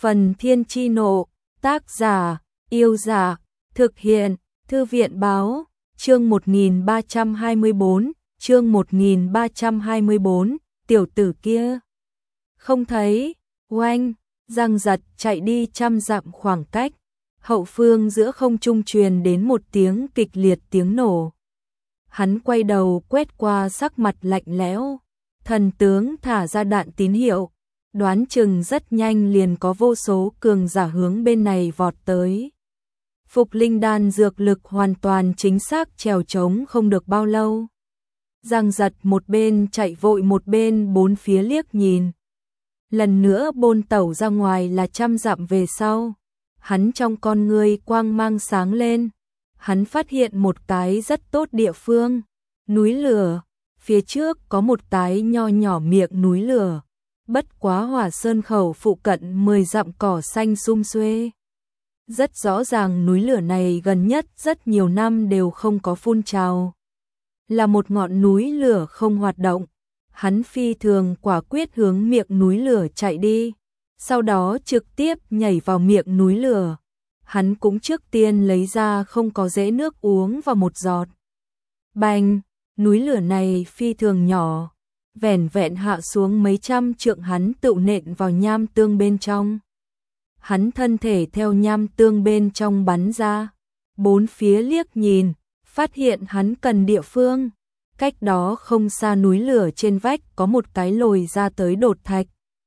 Phần Thiên Chi Nộ, tác giả, Yêu Giả, thực hiện, Thư viện Báo, chương 1324, chương 1324, tiểu tử kia. Không thấy, oanh, Giang Giật chạy đi trăm dặm khoảng cách, hậu phương giữa không trung truyền đến một tiếng kịch liệt tiếng nổ. Hắn quay đầu quét qua sắc mặt lạnh lẽo, thần tướng thả ra đạn tín hiệu, đoán chừng rất nhanh liền có vô số cường giả hướng bên này vọt tới. Phục linh đan dược lực hoàn toàn chính xác trèo trống không được bao lâu. Giang Giật một bên chạy vội một bên bốn phía liếc nhìn. Lần nữa bôn tẩu ra ngoài là trăm dặm về sau. Hắn trong con ngươi quang mang sáng lên. Hắn phát hiện một cái rất tốt địa phương. Núi lửa. Phía trước có một cái nho nhỏ miệng núi lửa. Bất quá Hỏa Sơn khẩu phụ cận 10 dặm cỏ xanh sum xuê. Rất rõ ràng núi lửa này gần nhất rất nhiều năm đều không có phun trào. Là một ngọn núi lửa không hoạt động. Hắn phi thường quả quyết hướng miệng núi lửa chạy đi. Sau đó trực tiếp nhảy vào miệng núi lửa. Hắn cũng trước tiên lấy ra không có dễ nước uống vào một giọt. Bành, núi lửa này phi thường nhỏ. Vẻn vẹn hạ xuống mấy trăm trượng hắn tự nện vào nham tương bên trong. Hắn thân thể theo nham tương bên trong bắn ra. Bốn phía liếc nhìn, phát hiện hắn cần địa phương. Cách đó không xa núi lửa trên vách có một cái lồi ra tới đột thạch.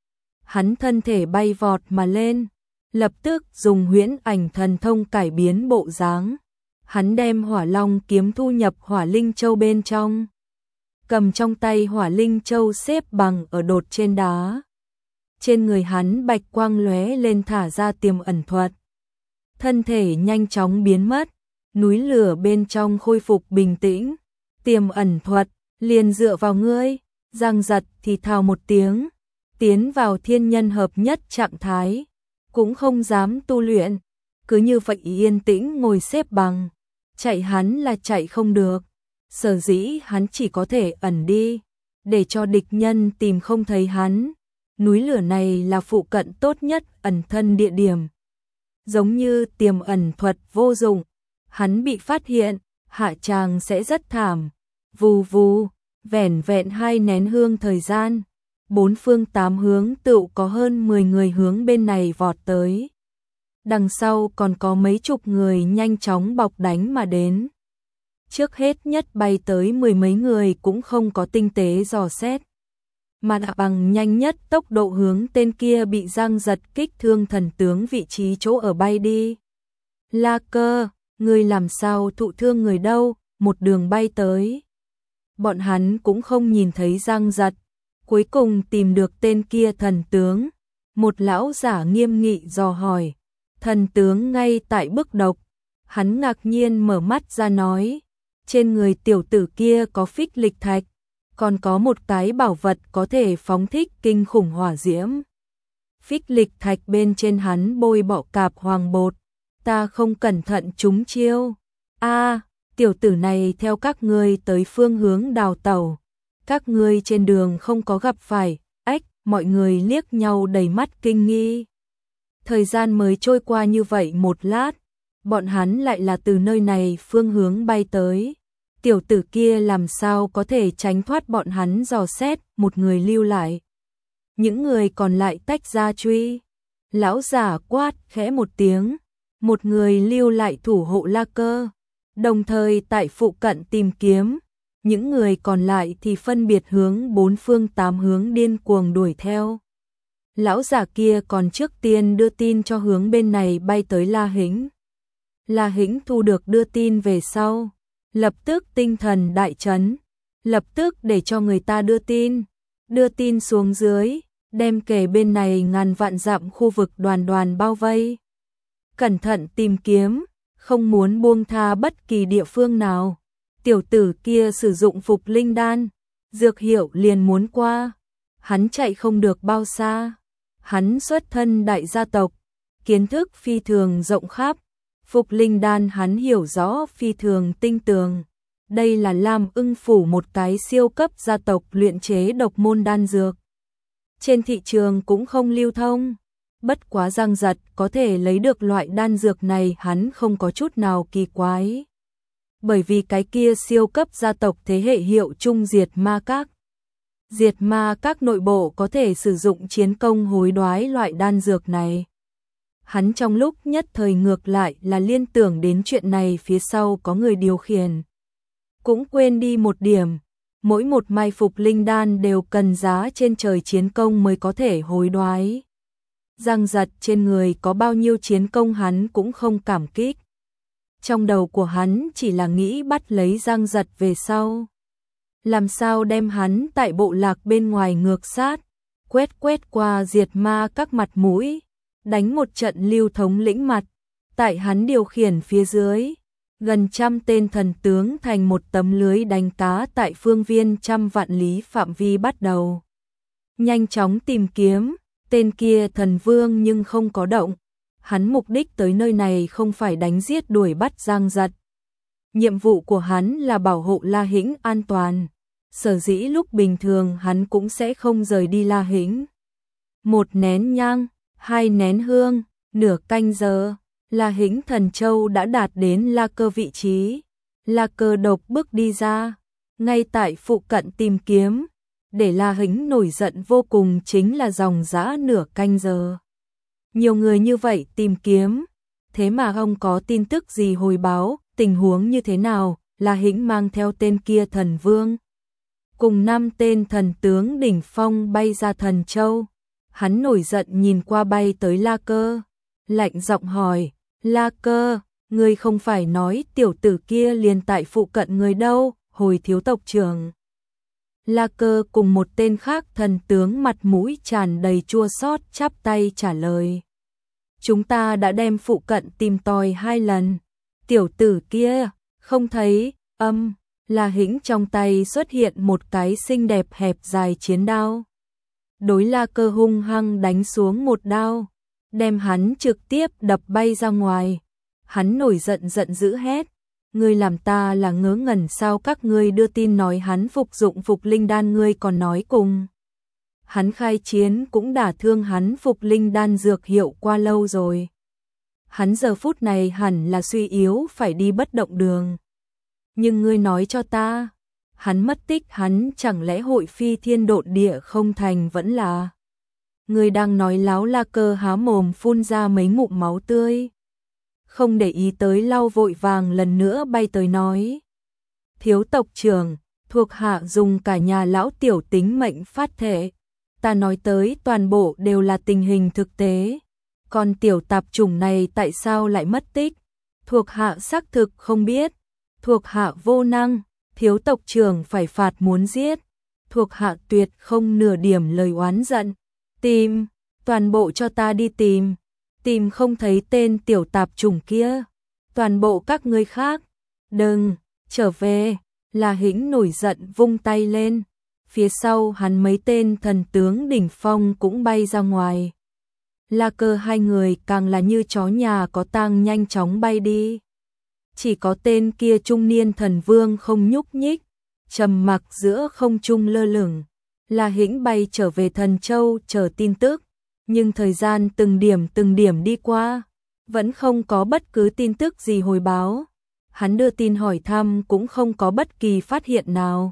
Hắn thân thể bay vọt mà lên, lập tức dùng huyễn ảnh thần thông cải biến bộ dáng. Hắn đem Hỏa Long kiếm thu nhập Hỏa Linh Châu bên trong. Cầm trong tay Hỏa Linh Châu xếp bằng ở đột trên đá. Trên người hắn bạch quang lóe lên thả ra tiềm ẩn thuật. Thân thể nhanh chóng biến mất, núi lửa bên trong khôi phục bình tĩnh. Tiềm ẩn thuật, liền dựa vào ngươi. Giang Giật thì thào một tiếng, tiến vào thiên nhân hợp nhất trạng thái, cũng không dám tu luyện, cứ như vậy yên tĩnh ngồi xếp bằng. Chạy hắn là chạy không được, sở dĩ hắn chỉ có thể ẩn đi, để cho địch nhân tìm không thấy hắn. Núi lửa này là phụ cận tốt nhất ẩn thân địa điểm. Giống như tiềm ẩn thuật vô dụng, hắn bị phát hiện, hạ tràng sẽ rất thảm. Vù vù, vẻn vẹn 2 nén hương thời gian, 4 phương 8 hướng tựu có hơn 10 người hướng bên này vọt tới. Đằng sau còn có mấy chục người nhanh chóng bọc đánh mà đến. Trước hết nhất bay tới 10 mấy người cũng không có tinh tế dò xét, mà đã bằng nhanh nhất tốc độ hướng tên kia bị Giang Giật kích thương thần tướng vị trí chỗ ở bay đi. La Cơ, người làm sao thụ thương người đâu, một đường bay tới. Bọn hắn cũng không nhìn thấy Giang Giật, cuối cùng tìm được tên kia thần tướng. Một lão giả nghiêm nghị dò hỏi, thần tướng ngay tại bức độc. Hắn ngạc nhiên mở mắt ra nói, trên người tiểu tử kia có phích lịch thạch, còn có một cái bảo vật có thể phóng thích kinh khủng hỏa diễm. Phích lịch thạch bên trên hắn bôi bọ cạp hoàng bột, ta không cẩn thận trúng chiêu. Tiểu tử này theo các ngươi tới phương hướng đào tẩu. Các ngươi trên đường không có gặp phải, mọi người liếc nhau đầy mắt kinh nghi. Thời gian mới trôi qua như vậy một lát, bọn hắn lại là từ nơi này phương hướng bay tới. Tiểu tử kia làm sao có thể tránh thoát bọn hắn dò xét, một người lưu lại. Những người còn lại tách ra truy. Lão giả quát khẽ một tiếng, một người lưu lại thủ hộ La Cơ. Đồng thời tại phụ cận tìm kiếm, những người còn lại thì phân biệt hướng 4 phương 8 hướng điên cuồng đuổi theo. Lão giả kia còn trước tiên đưa tin cho hướng bên này bay tới La Hĩnh. La Hĩnh thu được đưa tin về sau, lập tức tinh thần đại chấn, lập tức để cho người ta đưa tin xuống dưới, đem kể bên này ngàn vạn dặm khu vực đoàn đoàn bao vây. Cẩn thận tìm kiếm, không muốn buông tha bất kỳ địa phương nào. Tiểu tử kia sử dụng phục linh đan, dược hiệu liền muốn qua. Hắn chạy không được bao xa. Hắn xuất thân đại gia tộc, kiến thức phi thường rộng khắp. Phục linh đan hắn hiểu rõ phi thường tinh tường. Đây là Lam Ưng Phủ một cái siêu cấp gia tộc luyện chế độc môn đan dược. Trên thị trường cũng không lưu thông. Bất quá Giang Giật có thể lấy được loại đan dược này hắn không có chút nào kỳ quái. Bởi vì cái kia siêu cấp gia tộc thế hệ hiệu chung diệt ma các. Diệt ma các nội bộ có thể sử dụng chiến công hối đoái loại đan dược này. Hắn trong lúc nhất thời ngược lại là liên tưởng đến chuyện này phía sau có người điều khiển. Cũng quên đi một điểm, mỗi một mai phục linh đan đều cần giá trên trời chiến công mới có thể hối đoái. Giang Giật trên người có bao nhiêu chiến công hắn cũng không cảm kích. Trong đầu của hắn chỉ là nghĩ bắt lấy Giang Giật về sau. Làm sao đem hắn tại bộ lạc bên ngoài ngược sát, quét qua diệt ma các mặt mũi, đánh một trận Lưu thống lĩnh mặt, tại hắn điều khiển phía dưới. Gần 100 tên thần tướng thành một tấm lưới đánh cá tại phương viên 100 vạn lý phạm vi bắt đầu. Nhanh chóng tìm kiếm, tên kia thần vương nhưng không có động. Hắn mục đích tới nơi này không phải đánh giết đuổi bắt Giang Giật. Nhiệm vụ của hắn là bảo hộ La Hĩnh an toàn. Sở dĩ lúc bình thường hắn cũng sẽ không rời đi La Hĩnh. 1 nén nhang, 2 nén hương, nửa canh giờ. La Hĩnh Thần Châu đã đạt đến La Cơ vị trí. La Cơ độc bước đi ra, ngay tại phụ cận tìm kiếm. Để La Hĩnh nổi giận vô cùng chính là dòng dã nửa canh giờ. Nhiều người như vậy tìm kiếm, thế mà không có tin tức gì hồi báo, tình huống như thế nào. La Hĩnh mang theo tên kia thần vương, cùng 5 tên thần tướng đỉnh phong bay ra Thần Châu. Hắn nổi giận nhìn qua bay tới La Cơ, lạnh giọng hỏi, La Cơ, ngươi không phải nói tiểu tử kia liền tại phụ cận người đâu, hồi thiếu tộc trưởng. La Cơ cùng một tên khác thần tướng mặt mũi tràn đầy chua xót chắp tay trả lời. Chúng ta đã đem phụ cận tìm tòi 2 lần, tiểu tử kia, không thấy. La Hĩnh trong tay xuất hiện một cái xinh đẹp hẹp dài chiến đao. Đối La Cơ hung hăng đánh xuống một đao, đem hắn trực tiếp đập bay ra ngoài. Hắn nổi giận giận dữ hét, ngươi làm ta là ngớ ngẩn sao? Các ngươi đưa tin nói hắn phục dụng phục linh đan, ngươi còn nói cùng hắn khai chiến cũng đả thương hắn, phục linh đan dược hiệu qua lâu rồi. Hắn giờ phút này hẳn là suy yếu phải đi bất động đường. Nhưng ngươi nói cho ta, hắn mất tích, hắn chẳng lẽ hội phi thiên độn địa không thành? Vẫn là ngươi đang nói láo? La Cơ há mồm phun ra mấy ngụm máu tươi, không để ý tới lau vội vàng lần nữa bay tới nói, thiếu tộc trưởng, thuộc hạ dùng cả nhà lão tiểu tính mệnh phát thệ. Ta nói tới toàn bộ đều là tình hình thực tế. Còn tiểu tạp chủng này tại sao lại mất tích? Thuộc hạ xác thực không biết. Thuộc hạ vô năng, thiếu tộc trưởng phải phạt muốn giết. Thuộc hạ tuyệt không nửa điểm lời oán giận. Tìm, toàn bộ cho ta đi tìm. Tìm không thấy tên tiểu tạp chủng kia. Toàn bộ các ngươi khác, đừng, trở về. La Hĩnh nổi giận vung tay lên. Phía sau hắn mấy tên thần tướng đỉnh phong cũng bay ra ngoài. La Cơ 2 người càng là như chó nhà có tang nhanh chóng bay đi. Chỉ có tên kia trung niên thần vương không nhúc nhích, trầm mặc giữa không trung lơ lửng. La Hĩnh bay trở về Thần Châu chờ tin tức, nhưng thời gian từng điểm đi qua, vẫn không có bất cứ tin tức gì hồi báo. Hắn đưa tin hỏi thăm cũng không có bất kỳ phát hiện nào.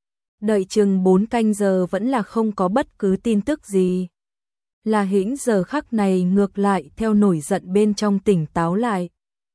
Đợi chừng 4 canh giờ vẫn là không có bất cứ tin tức gì. La Hĩnh giờ khắc này ngược lại theo nổi giận bên trong tỉnh táo lại.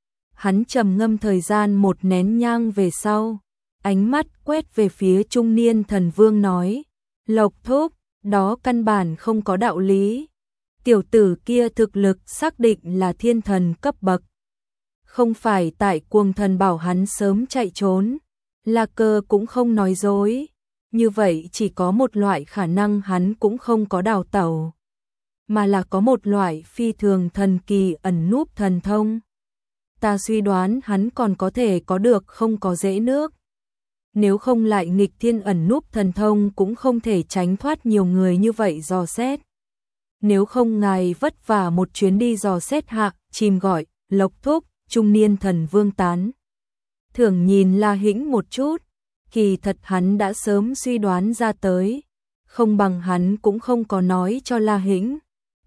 Hắn trầm ngâm thời gian 1 nén nhang về sau, ánh mắt quét về phía trung niên thần vương nói, Lộc Thúc, đó căn bản không có đạo lý. Tiểu tử kia thực lực xác định là thiên thần cấp bậc. Không phải tại Cuồng Thần bảo hắn sớm chạy trốn. La Cơ cũng không nói dối. Như vậy chỉ có một loại khả năng, hắn cũng không có đào tẩu, mà là có một loại phi thường thần kỳ ẩn núp thần thông. Ta suy đoán hắn còn có thể có được không có rễ nước. Nếu không lại nghịch thiên ẩn núp thần thông cũng không thể tránh thoát nhiều người như vậy dò xét. Nếu không ngài vất vả một chuyến đi dò xét hạ, chìm gọi, Lộc Thúc, trung niên thần vương tán. Thưởng nhìn La Hĩnh một chút, kỳ thật hắn đã sớm suy đoán ra tới, không bằng hắn cũng không có nói cho La Hĩnh.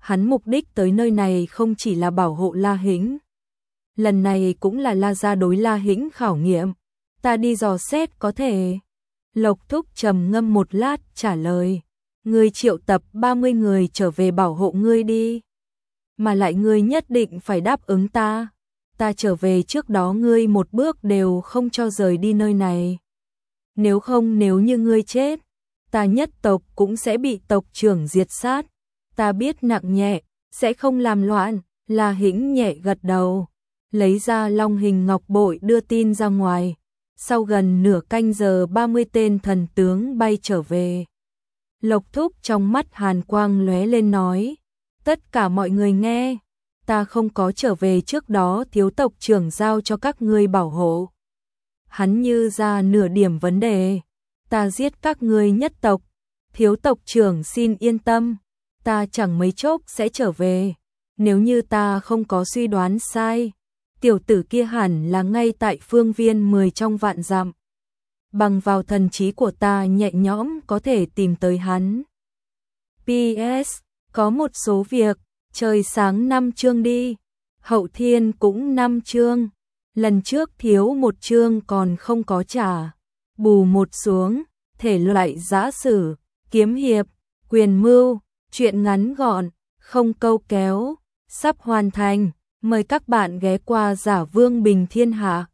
Hắn mục đích tới nơi này không chỉ là bảo hộ La Hĩnh. Lần này cũng là La gia đối La Hĩnh khảo nghiệm. Ta đi dò xét có thể. Lộc Thúc trầm ngâm một lát trả lời. Ngươi triệu tập 30 người trở về bảo hộ ngươi đi. Mà lại ngươi nhất định phải đáp ứng ta. Ta trở về trước đó ngươi một bước đều không cho rời đi nơi này. Nếu không, nếu như ngươi chết, ta nhất tộc cũng sẽ bị tộc trưởng diệt sát. Ta biết nặng nhẹ, sẽ không làm loạn. La Hĩnh nhẹ gật đầu, lấy ra long hình ngọc bội đưa tin ra ngoài. Sau gần nửa canh giờ 30 tên thần tướng bay trở về. Lộc Thúc trong mắt hàn quang lóe lên nói, tất cả mọi người nghe, ta không có trở về trước đó thiếu tộc trưởng giao cho các ngươi bảo hộ. Hắn như ra nửa điểm vấn đề, ta giết các ngươi nhất tộc, thiếu tộc trưởng xin yên tâm, ta chẳng mấy chốc sẽ trở về. Nếu như ta không có suy đoán sai, tiểu tử kia hẳn là ngay tại phương viên 10 trong vạn dặm. Bằng vào thần trí của ta nhẹ nhõm có thể tìm tới hắn. PS, có một số việc, trời sáng 5 chương đi, hậu thiên cũng 5 chương. Lần trước thiếu một chương còn không có trả, bù một xuống, thể loại giã sử, kiếm hiệp, quyền mưu, truyện ngắn gọn, không câu kéo, sắp hoàn thành. Mời các bạn ghé qua Giả Vương Bình Thiên Hạ.